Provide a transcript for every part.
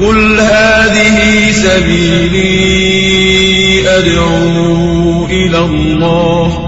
قل هذه سبيلي أدعو إلى الله.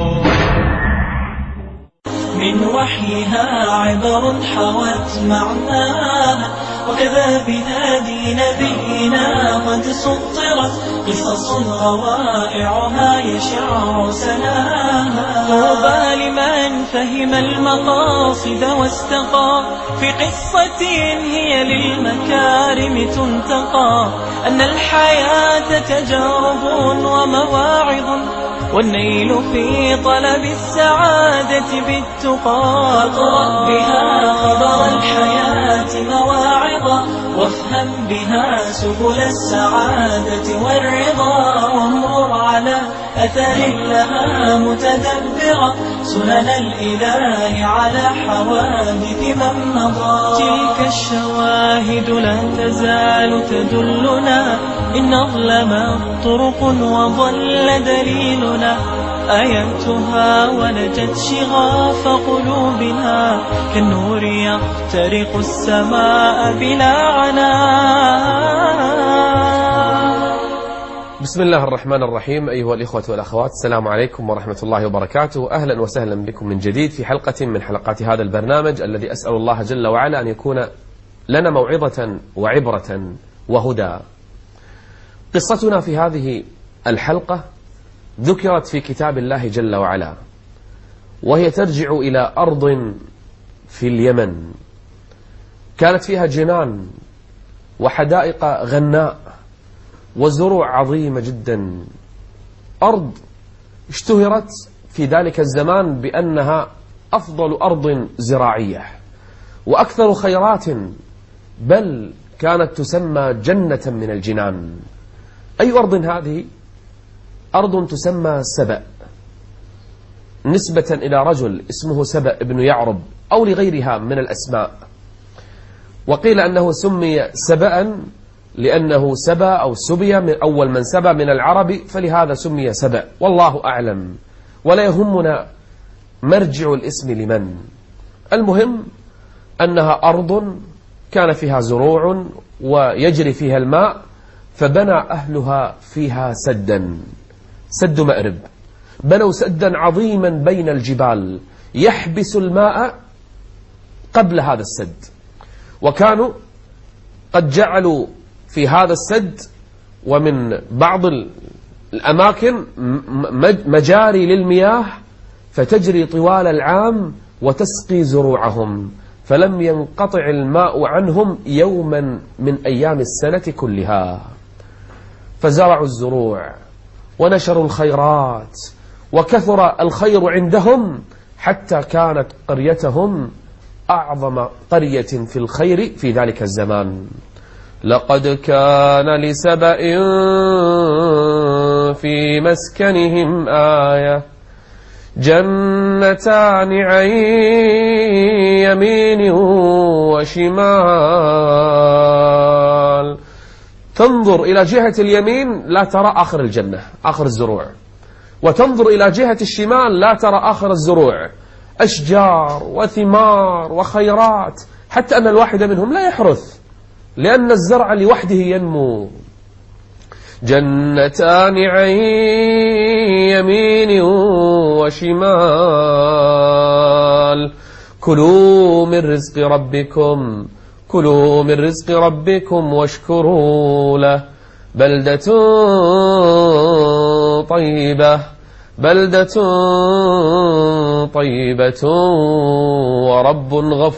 من وحيها عبر حوت معناها، وكذا بهادي نبينا قد سطرت قصص روائعها يشع سناها. طوبى لمن فهم المقاصد واستقى في قصة هي للمكارم تنتقى، أن الحياة تجارب ومواعظ، والنيل في طلب السعادة بالتقى. اقرأ بها خبر الحياة مواعظا، وافهم بها سبل السعادة والرضا، وانظر على أثر لها متدبرا سنن الإله على حوادث من مضى. تلك الشواهد لا تزال تدلنا، إن أظلمت طرق وضل دليلنا، آياتها ولجت شغاف قلوبنا، كالنور يخترق السماء بلا عناء. بسم الله الرحمن الرحيم. أيها الإخوة والأخوات، السلام عليكم ورحمة الله وبركاته. أهلا وسهلا بكم من جديد في حلقة من حلقات هذا البرنامج الذي أسأل الله جل وعلا أن يكون لنا موعظة وعبرة وهدى. قصتنا في هذه الحلقة ذكرت في كتاب الله جل وعلا، وهي ترجع إلى أرض في اليمن كانت فيها جنان وحدائق غناء وزروع عظيمة جدا. أرض اشتهرت في ذلك الزمان بأنها أفضل أرض زراعية وأكثر خيرات، بل كانت تسمى جنة من الجنان. أي أرض هذه؟ أرض تسمى سبأ، نسبة إلى رجل اسمه سبأ بن يعرب أو لغيرها من الأسماء. وقيل أنه سمي سبأ لأنه سبى أو سبي من أول من سبى من العرب، فلهذا سمي سبأ، والله أعلم، ولا يهمنا مرجع الاسم لمن. المهم أنها أرض كان فيها زروع ويجري فيها الماء، فبنى أهلها فيها سدا، سد مأرب. بنوا سدا عظيما بين الجبال يحبس الماء قبل هذا السد، وكانوا قد جعلوا في هذا السد ومن بعض الأماكن مجاري للمياه فتجري طوال العام وتسقي زروعهم، فلم ينقطع الماء عنهم يوما من أيام السنة كلها. فزرعوا الزروع ونشروا الخيرات وكثر الخير عندهم، حتى كانت قريتهم أعظم قرية في الخير في ذلك الزمان. لقد كان لسبأ في مسكنهم آية، جنتان عن يمين وشمال. تنظر إلى جهة اليمين لا ترى آخر الجنة، آخر الزروع، وتنظر إلى جهة الشمال لا ترى آخر الزروع، أشجار وثمار وخيرات، حتى أن الواحد منهم لا يحرث لأن الزرع لوحده ينمو. جنتان عن يمين وشمال، كلوا من رزق ربكم، كلوا من رزق ربكم واشكروا له، بلدة طيبة، بلدة طيبة ورب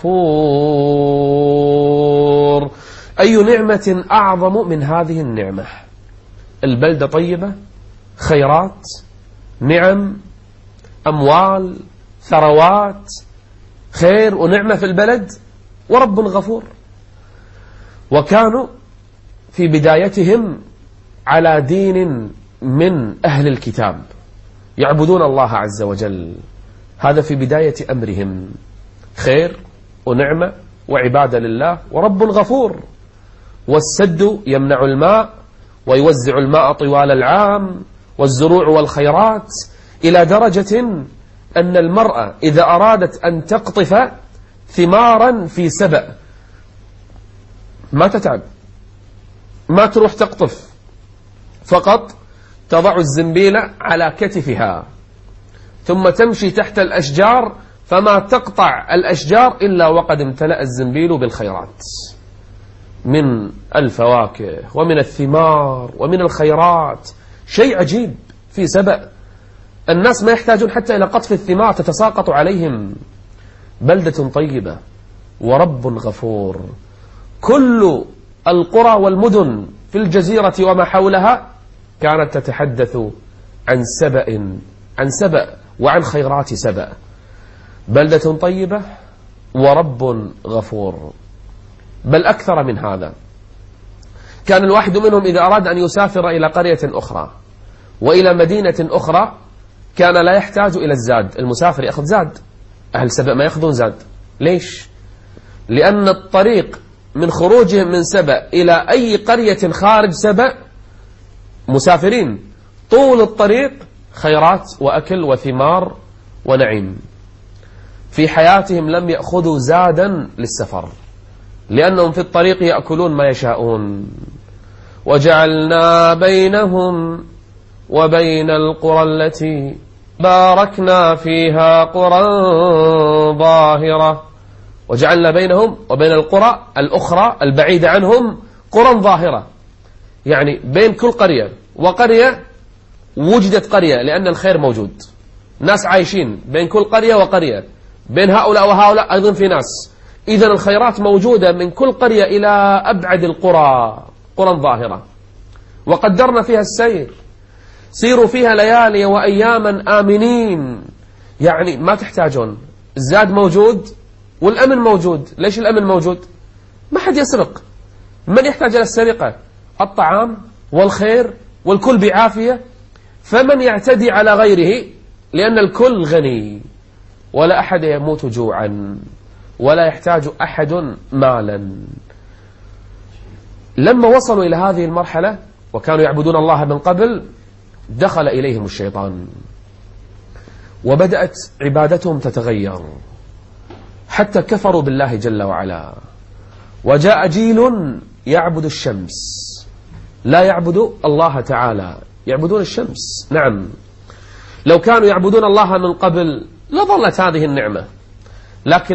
غفور. أي نعمة أعظم من هذه النعمة؟ البلدة طيبة، خيرات، نعم، أموال، ثروات، خير ونعمة في البلد، ورب غفور. وكانوا في بدايتهم على دين من أهل الكتاب، يعبدون الله عز وجل، هذا في بداية أمرهم، خير ونعمة وعبادة لله ورب غفور. والسد يمنع الماء ويوزع الماء طوال العام، والزروع والخيرات، إلى درجة أن المرأة إذا أرادت أن تقطف ثمارا في سبأ ما تتعب، ما تروح تقطف، فقط تضع الزنبيلة على كتفها ثم تمشي تحت الأشجار، فما تقطع الأشجار إلا وقد امتلأ الزنبيل بالخيرات من الفواكه ومن الثمار ومن الخيرات. شيء عجيب في سبأ، الناس ما يحتاجون حتى إلى قطف الثمار، تتساقط عليهم. بلدة طيبة ورب غفور. كل القرى والمدن في الجزيرة وما حولها كانت تتحدث عن سبأ وعن خيرات سبأ. بلدة طيبة ورب غفور. بل أكثر من هذا، كان الواحد منهم إذا أراد أن يسافر إلى قرية أخرى وإلى مدينة أخرى كان لا يحتاج إلى الزاد. المسافر يأخذ زاد، أهل سبأ ما يأخذون زاد. ليش؟ لأن الطريق من خروجهم من سبأ إلى أي قرية خارج سبأ مسافرين، طول الطريق خيرات وأكل وثمار ونعيم. في حياتهم لم يأخذوا زادا للسفر، لأنهم في الطريق يأكلون ما يشاءون. وجعلنا بينهم وبين القرى التي باركنا فيها قرى ظاهرة. وجعلنا بينهم وبين القرى الأخرى البعيدة عنهم قرى ظاهرة، يعني بين كل قرية وقرية وجدت قرية، لأن الخير موجود، ناس عايشين بين كل قرية وقرية، بين هؤلاء وهؤلاء أيضا في ناس. إذن الخيرات موجودة من كل قرية إلى أبعد القرى، قرى ظاهرة. وقدرنا فيها السير، سيروا فيها ليالي وأياما آمنين، يعني ما تحتاجون، الزاد موجود والأمن موجود. ليش الأمن موجود؟ ما حد يسرق. من يحتاج إلى السرقة؟ الطعام والخير والكل بعافية. فمن يعتدي على غيره، لأن الكل غني ولا أحد يموت جوعا ولا يحتاج أحد مالا. لما وصلوا إلى هذه المرحلة وكانوا يعبدون الله من قبل، دخل إليهم الشيطان وبدأت عبادتهم تتغير حتى كفروا بالله جل وعلا. وجاء جيل يعبد الشمس، لا يعبد الله تعالى، يعبدون الشمس. نعم، لو كانوا يعبدون الله من قبل لظلت هذه النعمة، لكن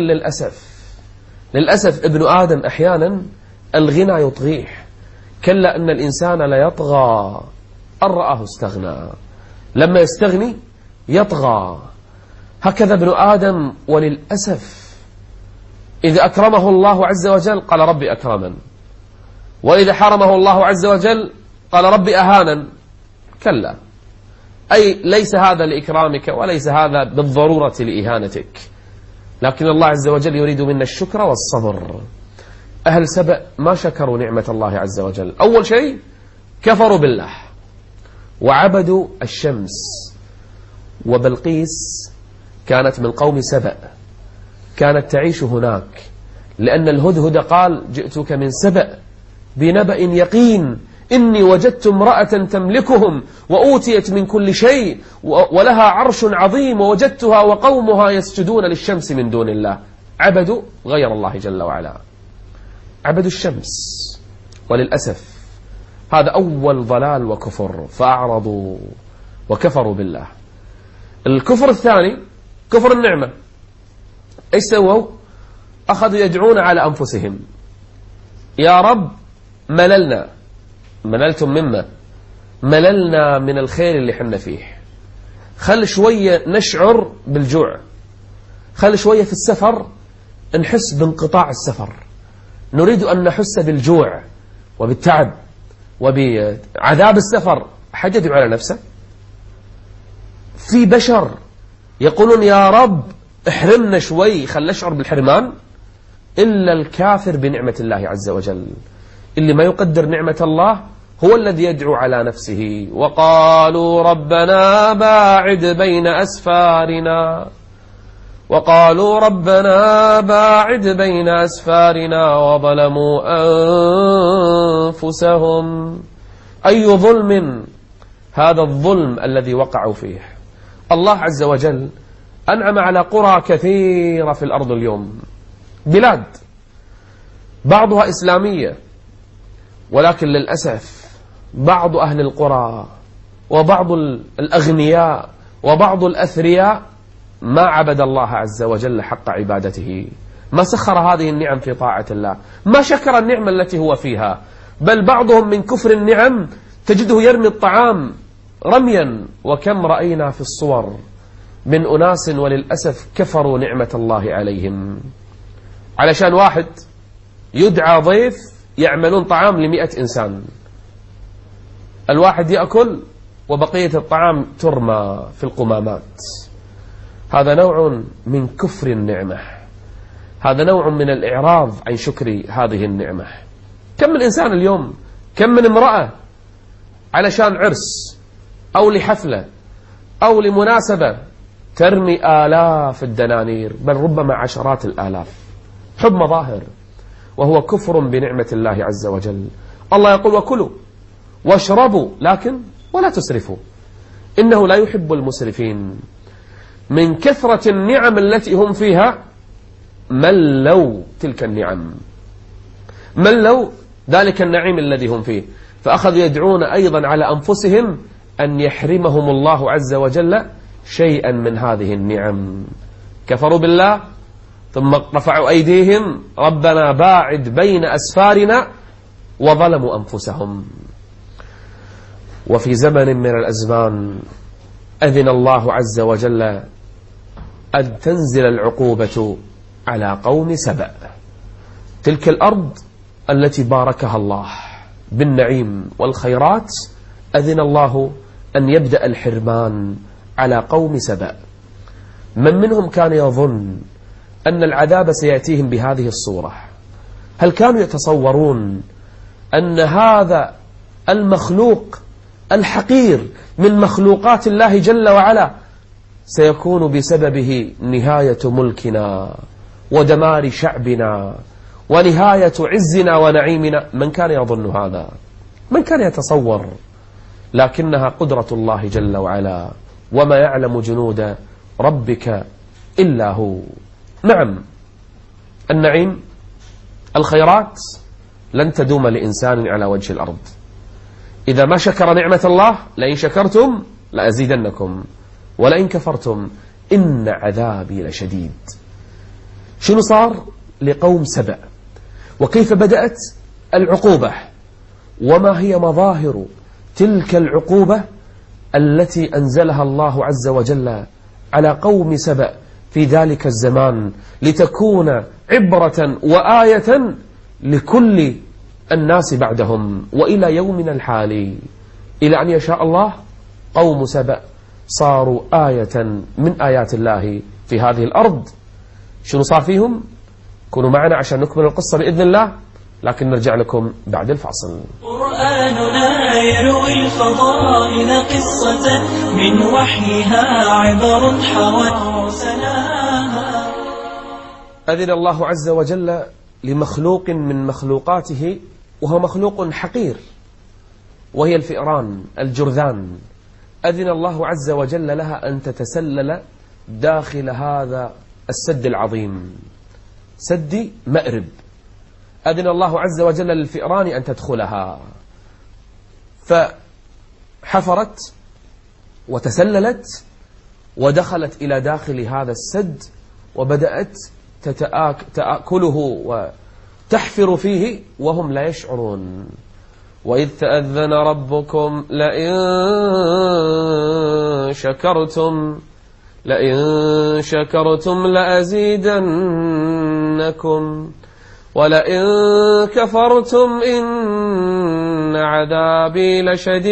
للأسف ابن آدم أحيانا الغنى يطغيه. كلا أن الإنسان لا يطغى أن رآه استغنى، لما يستغني يطغى. هكذا ابن آدم، وللأسف إذا أكرمه الله عز وجل قال ربي أكرمن، وإذا حرمه الله عز وجل قال ربي أهانن. كلا، أي ليس هذا لإكرامك وليس هذا بالضرورة لإهانتك، لكن الله عز وجل يريد منا الشكر والصبر. أهل سبأ ما شكروا نعمة الله عز وجل. أول شيء كفروا بالله وعبدوا الشمس. وبلقيس كانت من قوم سبأ، كانت تعيش هناك، لأن الهدهد قال جئتك من سبأ بنبأ يقين إني وجدت امرأة تملكهم وأوتيت من كل شيء ولها عرش عظيم ووجدتها وقومها يسجدون للشمس من دون الله. عبدوا غير الله جل وعلا، عبدوا الشمس. وللأسف هذا أول ضلال وكفر، فأعرضوا وكفروا بالله. الكفر الثاني كفر النعمة. إيش سووا؟ أخذوا يدعون على أنفسهم، يا رب مللنا. مللتم مما؟ مللنا من الخير اللي حنا فيه، خل شوية نشعر بالجوع، خل شوية في السفر نحس بانقطاع السفر، نريد أن نحس بالجوع وبالتعب وبعذاب السفر. حد يدعو على نفسه؟ في بشر يقولون يا رب احرمنا شوي، خل نشعر بالحرمان. إلا الكافر بنعمة الله عز وجل، اللي ما يقدر نعمة الله هو الذي يدعو على نفسه. وقالوا ربنا باعد بين أسفارنا، وقالوا ربنا باعد بين أسفارنا وظلموا أنفسهم. أي ظلم هذا الظلم الذي وقعوا فيه. الله عز وجل أنعم على قرى كثيرة في الأرض اليوم، بلاد بعضها إسلامية ولكن للأسف بعض أهل القرى وبعض الأغنياء وبعض الأثرياء ما عبد الله عز وجل حق عبادته، ما سخر هذه النعم في طاعة الله، ما شكر النعمة التي هو فيها، بل بعضهم من كفر النعم تجده يرمي الطعام رميا. وكم رأينا في الصور من أناس وللأسف كفروا نعمة الله عليهم، علشان واحد يدعى ضيف يعملون طعام ل100 إنسان، الواحد يأكل وبقية الطعام ترمى في القمامات. هذا نوع من كفر النعمة، هذا نوع من الإعراض عن شكر هذه النعمة. كم من إنسان اليوم، كم من امرأة علشان عرس أو لحفلة أو لمناسبة ترمي آلاف الدنانير، بل ربما عشرات الآلاف، حب مظاهر، وهو كفر بنعمة الله عز وجل. الله يقول: وكلوا واشربوا لكن ولا تسرفوا إنه لا يحب المسرفين. من كثرة النعم التي هم فيها ملوا تلك النعم، ملوا ذلك النعيم الذي هم فيه، فأخذوا يدعون أيضا على أنفسهم أن يحرمهم الله عز وجل شيئا من هذه النعم. كفروا بالله ثم رفعوا أيديهم: ربنا باعد بين أسفارنا، وظلموا أنفسهم. وفي زمن من الأزمان أذن الله عز وجل أن تنزل العقوبة على قوم سبأ، تلك الأرض التي باركها الله بالنعيم والخيرات، أذن الله أن يبدأ الحرمان على قوم سبأ. من منهم كان يظن أن العذاب سيأتيهم بهذه الصورة؟ هل كانوا يتصورون أن هذا المخلوق الحقير من مخلوقات الله جل وعلا سيكون بسببه نهاية ملكنا ودمار شعبنا ونهاية عزنا ونعيمنا؟ من كان يظن هذا؟ من كان يتصور؟ لكنها قدرة الله جل وعلا، وما يعلم جنود ربك إلا هو. نعم، النعيم، الخيرات لن تدوم لإنسان على وجه الأرض. إذا ما شكر نعمة الله: لئن شكرتم لأزيدنكم ولئن كفرتم إن عذابي لشديد. شنو صار لقوم سبأ؟ وكيف بدأت العقوبة؟ وما هي مظاهر تلك العقوبة التي أنزلها الله عز وجل على قوم سبأ في ذلك الزمان، لتكون عبرة وآية لكل الناس بعدهم وإلى يومنا الحالي، إلى أن يشاء الله قوم سبأ صاروا آية من آيات الله في هذه الأرض. شنو صار فيهم؟ كونوا معنا عشان نكمل القصة بإذن الله، لكن نرجع لكم بعد الفاصل. قرآننا يروي الفضائل قصة من وحيها عبر حوت سناها. أذن الله عز وجل لمخلوق من مخلوقاته، وهو مخلوق حقير، وهي الفئران الجرذان. أذن الله عز وجل لها أن تتسلل داخل هذا السد العظيم، سد مأرب. أذن الله عز وجل للفئران أن تدخلها، فحفرت وتسللت ودخلت إلى داخل هذا السد، وبدأت تأكله وتحفر فيه وهم لا يشعرون. وإذ تأذن ربكم لئن شكرتم لأزيدنكم ولئن كفرتم إن عذابي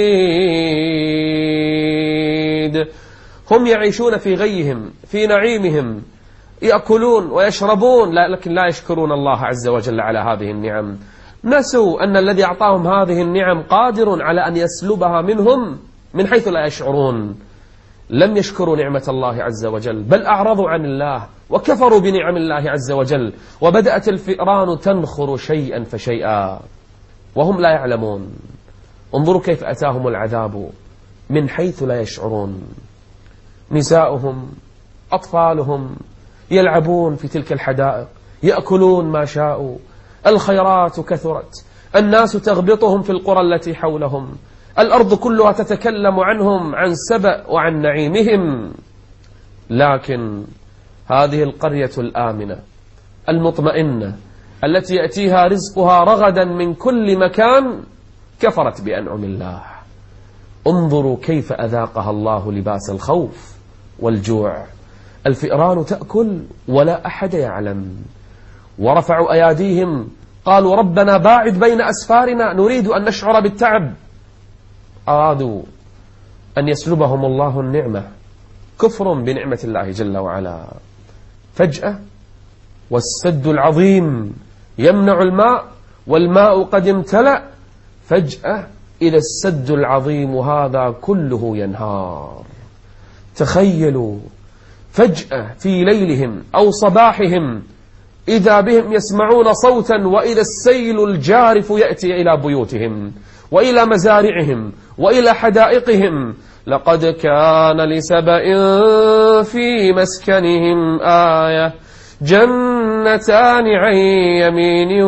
لشديد. هم يعيشون في غيهم، في نعيمهم، يأكلون ويشربون، لكن لا يشكرون الله عز وجل على هذه النعم. نسوا أن الذي أعطاهم هذه النعم قادر على أن يسلبها منهم من حيث لا يشعرون. لم يشكروا نعمة الله عز وجل، بل أعرضوا عن الله وكفروا بنعم الله عز وجل، وبدأت الفئران تنخر شيئا فشيئا وهم لا يعلمون. انظروا كيف أتاهم العذاب من حيث لا يشعرون. نساؤهم، أطفالهم يلعبون في تلك الحدائق، يأكلون ما شاءوا، الخيرات كثرت، الناس تغبطهم في القرى التي حولهم، الأرض كلها تتكلم عنهم، عن سبأ وعن نعيمهم. لكن هذه القرية الآمنة المطمئنة التي يأتيها رزقها رغدا من كل مكان كفرت بأنعم الله. انظروا كيف أذاقها الله لباس الخوف والجوع. الفئران تأكل ولا أحد يعلم، ورفعوا أياديهم قالوا ربنا باعد بين أسفارنا نريد أن نشعر بالتعب. أرادوا أن يسلبهم الله النعمة، كفر بنعمة الله جل وعلا. فجأة والسد العظيم يمنع الماء والماء قد امتلأ، فجأة إذا السد العظيم هذا كله ينهار. تخيلوا فجأة في ليلهم أو صباحهم إذا بهم يسمعون صوتا، وإذا السيل الجارف يأتي إلى بيوتهم وإلى مزارعهم وإلى حدائقهم. لقد كان لسبأ في مسكنهم آية جنتان عن يمين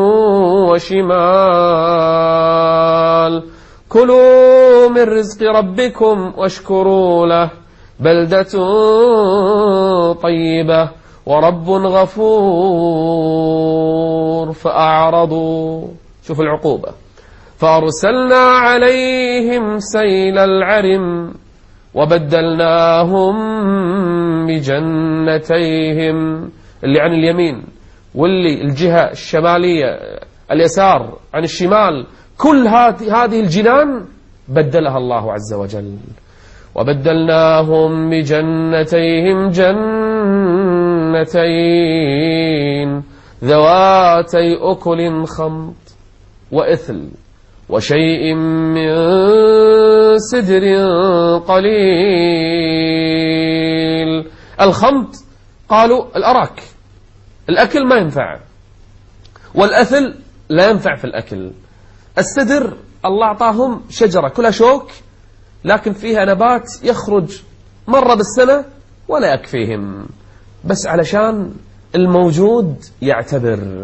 وشمال كلوا من رزق ربكم واشكروا له بلدة طيبة ورب غفور. فأعرضوا، شوف العقوبة، فأرسلنا عليهم سيل العرم وبدلناهم بجنتيهم، اللي عن اليمين واللي الجهة الشمالية اليسار عن الشمال، كل هذه الجنان بدلها الله عز وجل. وبدلناهم بجنتيهم جنتين ذواتي أكل خمط وإثل وشيء من سدر قليل. الخمط قالوا الأراك، الأكل ما ينفع، والأثل لا ينفع في الأكل. السدر الله أعطاهم شجرة كلها شوك لكن فيها نبات يخرج مرة بالسنة ولا يكفيهم، بس علشان الموجود يعتبر.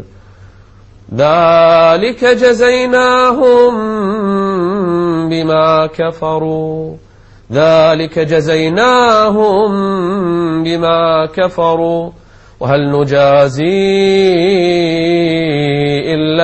ذلك جزيناهم بما كفروا، ذلك جزيناهم بما كفروا وهل نجازي إلا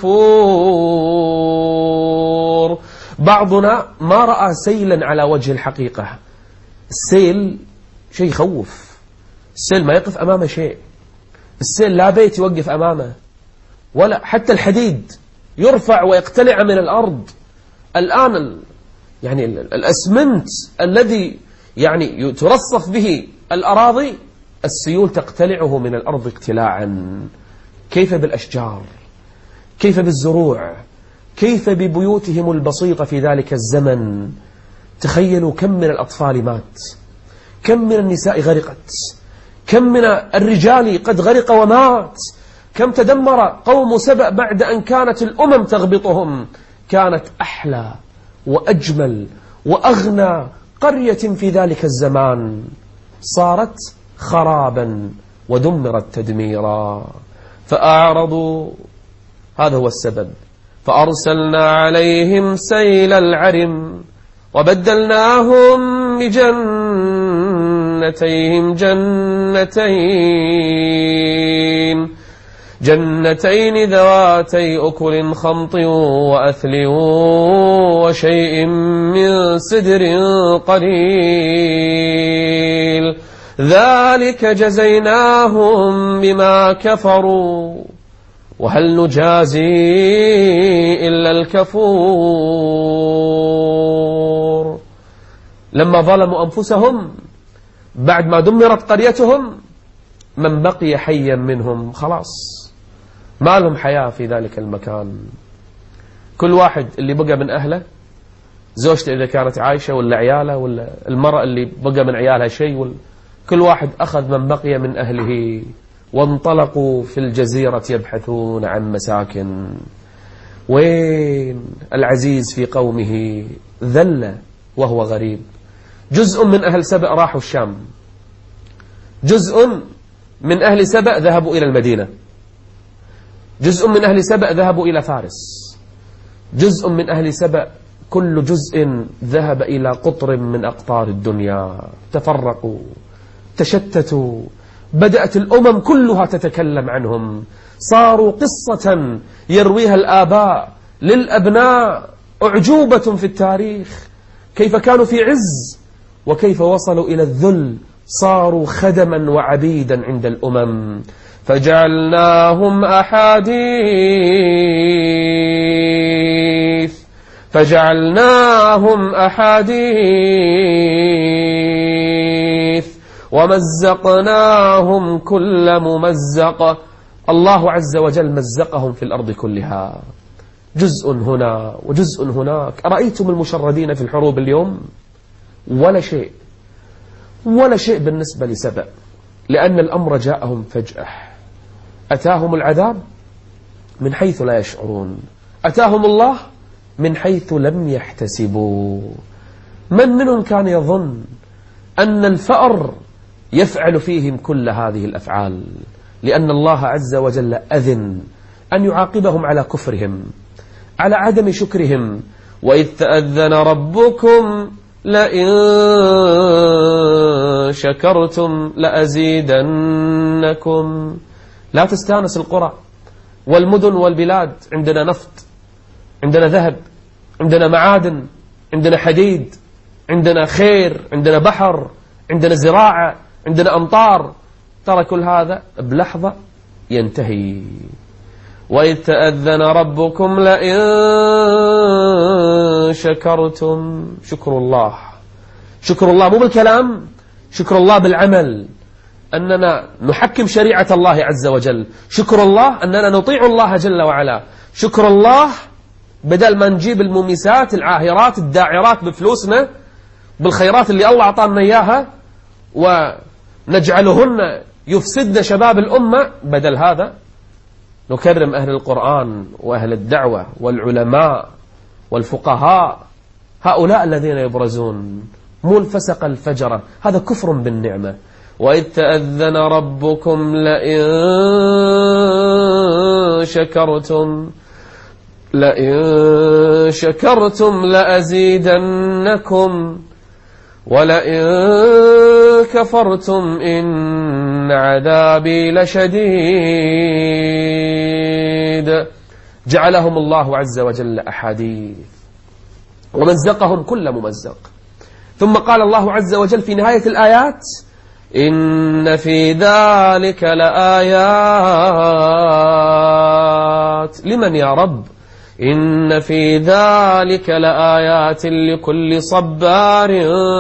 الكفور. بعضنا ما رأى سيلا على وجه الحقيقة. السيل شيء يخوف، السيل ما يقف أمامه شيء، السيل لا بيت يوقف أمامه ولا حتى الحديد يرفع ويقتلع من الأرض. الآن يعني الأسمنت الذي يعني ترصف به الأراضي السيول تقتلعه من الأرض اقتلاعا. كيف بالأشجار، كيف بالزروع، كيف ببيوتهم البسيطة في ذلك الزمن. تخيلوا كم من الأطفال مات، كم من النساء غرقت، كم من الرجال قد غرق ومات، كم تدمر قوم سبأ بعد أن كانت الأمم تغبطهم. كانت أحلى وأجمل وأغنى قرية في ذلك الزمان صارت خرابا ودمرت تدميرا. فأعرضوا، هذا هو السبب. فأرسلنا عليهم سيل العرم وبدلناهم بجنتيهم جنتين ذواتي أكل خمط وأثل وشيء من سدر قليل ذلك جزيناهم بما كفروا وهل نجازي إلا الكفور. لما ظلموا أنفسهم بعد ما دمرت قريتهم، من بقي حيا منهم خلاص ما لهم حياة في ذلك المكان. كل واحد اللي بقى من أهله، زوجته إذا كانت عايشة ولا عياله، ولا المرأة اللي بقى من عيالها شيء، كل واحد أخذ من بقي من أهله وانطلقوا في الجزيرة يبحثون عن مساكن. وين العزيز في قومه ذل وهو غريب. جزء من أهل سبأ راحوا الشام، جزء من أهل سبأ ذهبوا إلى المدينة، جزء من أهل سبأ ذهبوا إلى فارس، جزء من أهل سبأ كل جزء ذهب إلى قطر من أقطار الدنيا، تفرقوا تشتتوا، بدأت الأمم كلها تتكلم عنهم، صاروا قصة يرويها الآباء للأبناء، أعجوبة في التاريخ، كيف كانوا في عز وكيف وصلوا إلى الذل، صاروا خدما وعبيدا عند الأمم. فجعلناهم أحاديث ومزقناهم كل ممزق. الله عز وجل مزقهم في الأرض كلها، جزء هنا وجزء هناك. أرأيتم المشردين في الحروب اليوم؟ ولا شيء بالنسبة لسبأ، لأن الأمر جاءهم فجأة، أتاهم العذاب من حيث لا يشعرون، أتاهم الله من حيث لم يحتسبوا. من منهم كان يظن أن الفأر يفعل فيهم كل هذه الأفعال؟ لأن الله عز وجل أذن أن يعاقبهم على كفرهم، على عدم شكرهم. وإذ تأذن ربكم لئن شكرتم لأزيدنكم. لا تستانس القرى والمدن والبلاد، عندنا نفط، عندنا ذهب، عندنا معادن، عندنا حديد، عندنا خير، عندنا بحر، عندنا زراعة، عندنا أمطار، ترى كل هذا بلحظة ينتهي. وإذ تأذن ربكم لئن شكرتم. شكر الله مو بالكلام، شكر الله بالعمل، أننا نحكم شريعة الله عز وجل. شكر الله أننا نطيع الله جل وعلا. شكر الله بدل ما نجيب المميسات العاهرات الداعرات بفلوسنا، بالخيرات اللي الله أعطانا إياها، ونجعلهن يفسدن شباب الأمة، بدل هذا نكرم أهل القرآن وأهل الدعوة والعلماء والفقهاء، هؤلاء الذين يبرزون، مو الفسق الفجرة. هذا كفر بالنعمة. وإذ تأذن ربكم لئن شكرتم لأزيدنكم ولئن كفرتم إن عذابي لشديد. جعلهم الله عز وجل أحاديث ومزقهم كل ممزق. ثم قال الله عز وجل في نهاية الآيات: إن في ذلك لآيات. لمن يا رب؟ إن في ذلك لآيات لكل صبار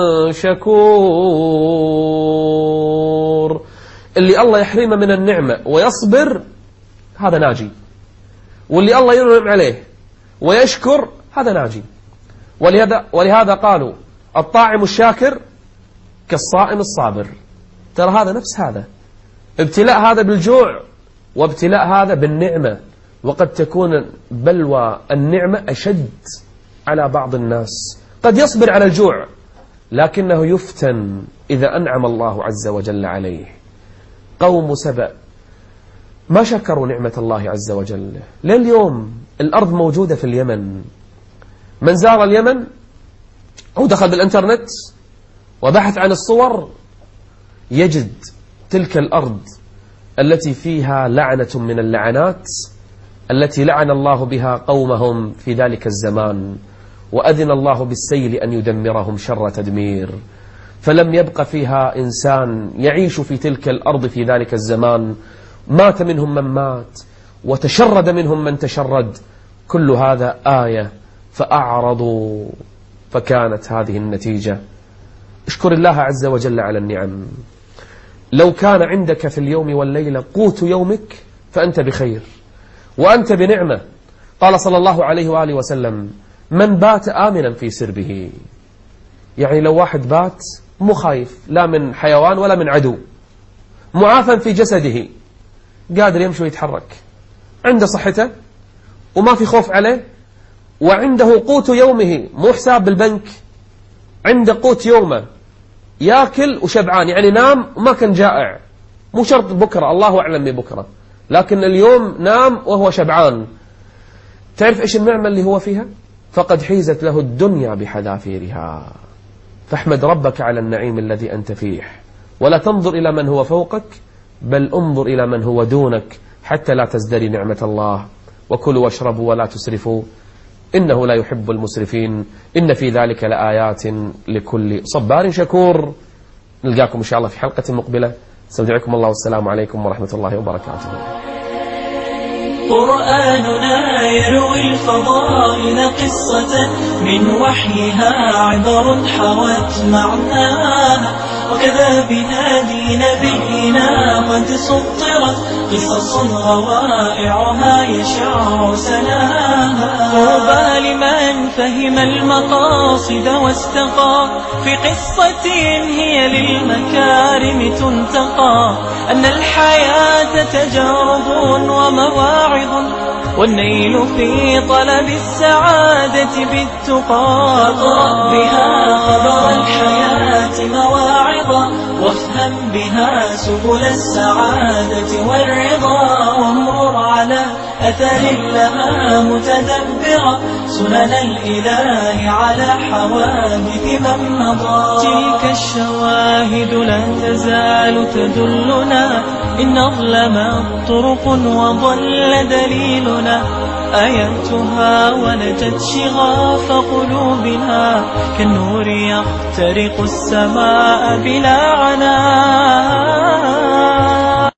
شكور. اللي الله يحرمه من النعمة ويصبر هذا ناجي، واللي الله ينعم عليه ويشكر هذا ناجي. ولهذا قالوا الطاعم الشاكر كالصائم الصابر. ترى هذا نفس هذا، ابتلاء هذا بالجوع وابتلاء هذا بالنعمة، وقد تكون بلوى النعمة أشد على بعض الناس. قد يصبر على الجوع لكنه يفتن إذا أنعم الله عز وجل عليه. قوم سبأ ما شكروا نعمة الله عز وجل. لليوم الأرض موجودة في اليمن، من زار اليمن أو دخل بالإنترنت وبحث عن الصور يجد تلك الأرض التي فيها لعنة من اللعنات التي لعن الله بها قومهم في ذلك الزمان، وأذن الله بالسيل أن يدمرهم شر تدمير. فلم يبق فيها إنسان يعيش في تلك الأرض في ذلك الزمان، مات منهم من مات وتشرد منهم من تشرد. كل هذا آية، فأعرضوا فكانت هذه النتيجة. اشكر الله عز وجل على النعم. لو كان عندك في اليوم والليلة قوت يومك فأنت بخير وأنت بنعمة. قال صلى الله عليه وآله وسلم: من بات آمنا في سربه. يعني لو واحد بات مو خايف لا من حيوان ولا من عدو، معافى في جسده، قادر يمشي ويتحرك، عنده صحته وما في خوف عليه، وعنده قوت يومه، مو حساب بالبنك، عنده قوت يومه، ياكل وشبعان، يعني نام وما كان جائع. مو شرط بكرة، الله أعلم ببكرة، لكن اليوم نام وهو شبعان. تعرف إيش النعمة اللي هو فيها؟ فقد حيزت له الدنيا بحذافيرها. فاحمد ربك على النعيم الذي أنت فيه، ولا تنظر إلى من هو فوقك، بل انظر إلى من هو دونك حتى لا تزدري نعمة الله. وكلوا واشربوا ولا تسرفوا إنه لا يحب المسرفين، إن في ذلك لآيات لكل صبار شكور. نلقاكم إن شاء الله في حلقة مقبلة. استودعكم الله والسلام عليكم ورحمة الله وبركاته. قرآننا يروي الفضائل قصة من وحيها عبر حوت معناها، وكذا بهادي نبينا قد سطرت قصص روائعها يشع سناها. طوبى لمن فهم المقاصد واستقى في قصة هي للمكارم تنتقى، أن الحياة تجارب ومواعظ، والنيل في طلب السعادة بالتقى. اقرأ بها خبر الحياة مواعظا، وافهم بها سبل السعادة والرضا، وامرر على أثر لها متدبرا سنن الإله على حوادث من مضى. تلك الشواهد لا تزال تدلنا، إن أظلمت طرق وضل دليلنا، آياتها ولجت شغاف قلوبنا، كالنور يخترق السماء بلا عناء.